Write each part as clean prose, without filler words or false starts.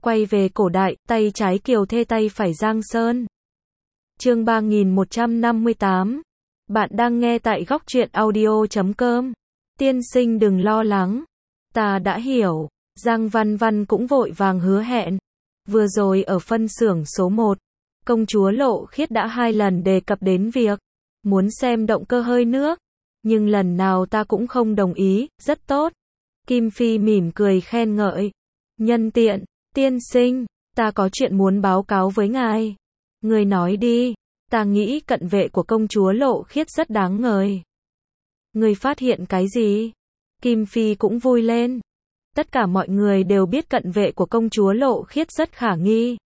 Quay về cổ đại, tay trái Kiều Thê tay phải Giang Sơn. Chương 3158. Bạn đang nghe tại góc truyện audio.com. Tiên sinh đừng lo lắng. Ta đã hiểu. Giang Văn Văn cũng vội vàng hứa hẹn. Vừa rồi ở phân xưởng số 1, công chúa Lộ Khiết đã 2 lần đề cập đến việc muốn xem động cơ hơi nước. Nhưng lần nào ta cũng không đồng ý, rất tốt. Kim Phi mỉm cười khen ngợi. Nhân tiện, tiên sinh, ta có chuyện muốn báo cáo với ngài. Người nói đi, ta nghĩ cận vệ của công chúa Lộ Khiết rất đáng ngờ. Người phát hiện cái gì? Kim Phi cũng vui lên. Tất cả mọi người đều biết cận vệ của công chúa Lộ Khiết rất khả nghi.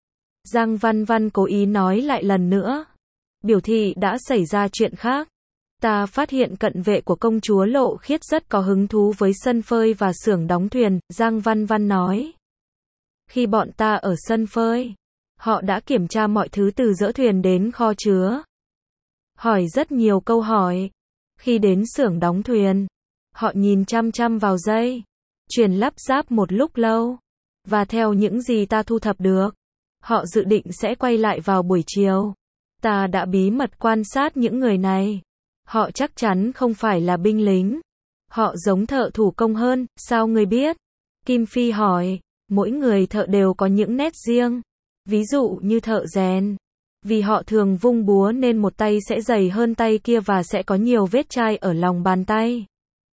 Giang Văn Văn cố ý nói lại lần nữa. Biểu thị đã xảy ra chuyện khác. Ta phát hiện cận vệ của công chúa Lộ Khiết rất có hứng thú với sân phơi và xưởng đóng thuyền, Giang Văn Văn nói. Khi bọn ta ở sân phơi, họ đã kiểm tra mọi thứ từ dỡ thuyền đến kho chứa. Hỏi rất nhiều câu hỏi. Khi đến xưởng đóng thuyền, họ nhìn chăm chăm vào dây chuyền lắp ráp một lúc lâu. Và theo những gì ta thu thập được, họ dự định sẽ quay lại vào buổi chiều. Ta đã bí mật quan sát những người này. Họ chắc chắn không phải là binh lính. Họ giống thợ thủ công hơn, sao người biết? Kim Phi hỏi. Mỗi người thợ đều có những nét riêng. Ví dụ như thợ rèn. Vì họ thường vung búa nên một tay sẽ dày hơn tay kia và sẽ có nhiều vết chai ở lòng bàn tay.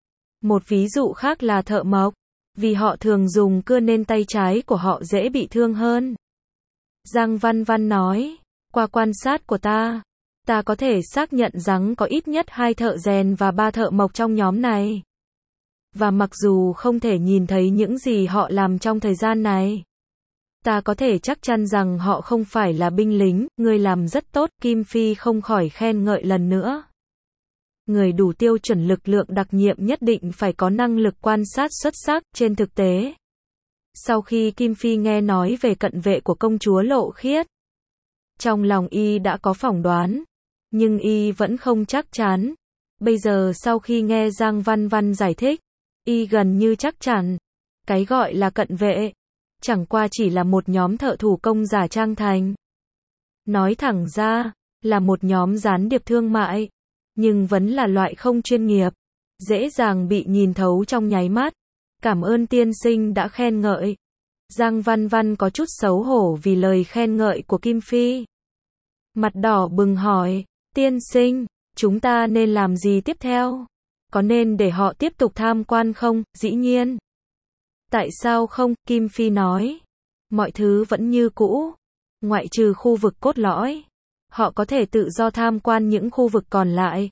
Một ví dụ khác là thợ mộc. Vì họ thường dùng cưa nên tay trái của họ dễ bị thương hơn. Giang Văn Văn nói. Qua quan sát của ta có thể xác nhận rằng có ít nhất 2 thợ rèn và 3 thợ mộc trong nhóm này. Và mặc dù không thể nhìn thấy những gì họ làm trong thời gian này, ta có thể chắc chắn rằng họ không phải là binh lính. Người làm rất tốt, Kim Phi không khỏi khen ngợi lần nữa. Người đủ tiêu chuẩn lực lượng đặc nhiệm nhất định phải có năng lực quan sát xuất sắc. Trên thực tế, sau khi Kim Phi nghe nói về cận vệ của công chúa Lộ Khiết, trong lòng y đã có phỏng đoán, nhưng y vẫn không chắc chắn. Bây giờ sau khi nghe Giang Văn Văn giải thích, y gần như chắc chắn. Cái gọi là cận vệ, chẳng qua chỉ là một nhóm thợ thủ công giả trang thành. Nói thẳng ra, là một nhóm gián điệp thương mại, nhưng vẫn là loại không chuyên nghiệp, dễ dàng bị nhìn thấu trong nháy mắt. Cảm ơn tiên sinh đã khen ngợi. Giang Văn Văn có chút xấu hổ vì lời khen ngợi của Kim Phi. Mặt đỏ bừng hỏi, tiên sinh, chúng ta nên làm gì tiếp theo? Có nên để họ tiếp tục tham quan không? Dĩ nhiên. Tại sao không? Kim Phi nói. Mọi thứ vẫn như cũ. Ngoại trừ khu vực cốt lõi. Họ có thể tự do tham quan những khu vực còn lại.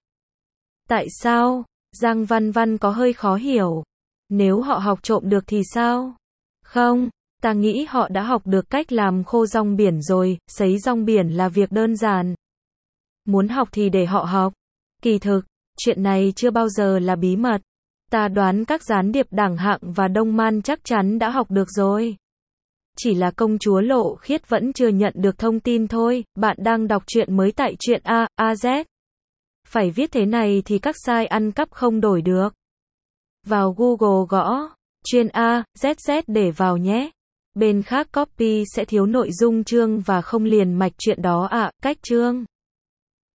Tại sao? Giang Văn Văn có hơi khó hiểu. Nếu họ học trộm được thì sao? Không, ta nghĩ họ đã học được cách làm khô rong biển rồi, sấy rong biển là việc đơn giản. Muốn học thì để họ học. Kỳ thực, chuyện này chưa bao giờ là bí mật. Ta đoán các gián điệp đẳng hạng và Đông Man chắc chắn đã học được rồi. Chỉ là công chúa Lộ Khiết vẫn chưa nhận được thông tin thôi. Bạn đang đọc truyện mới tại truyện AZ. Phải viết thế này thì các site ăn cắp không đổi được. Vào Google gõ chuyên AZZ để vào nhé. Bên khác copy sẽ thiếu nội dung chương và không liền mạch chuyện đó ạ. Cách chương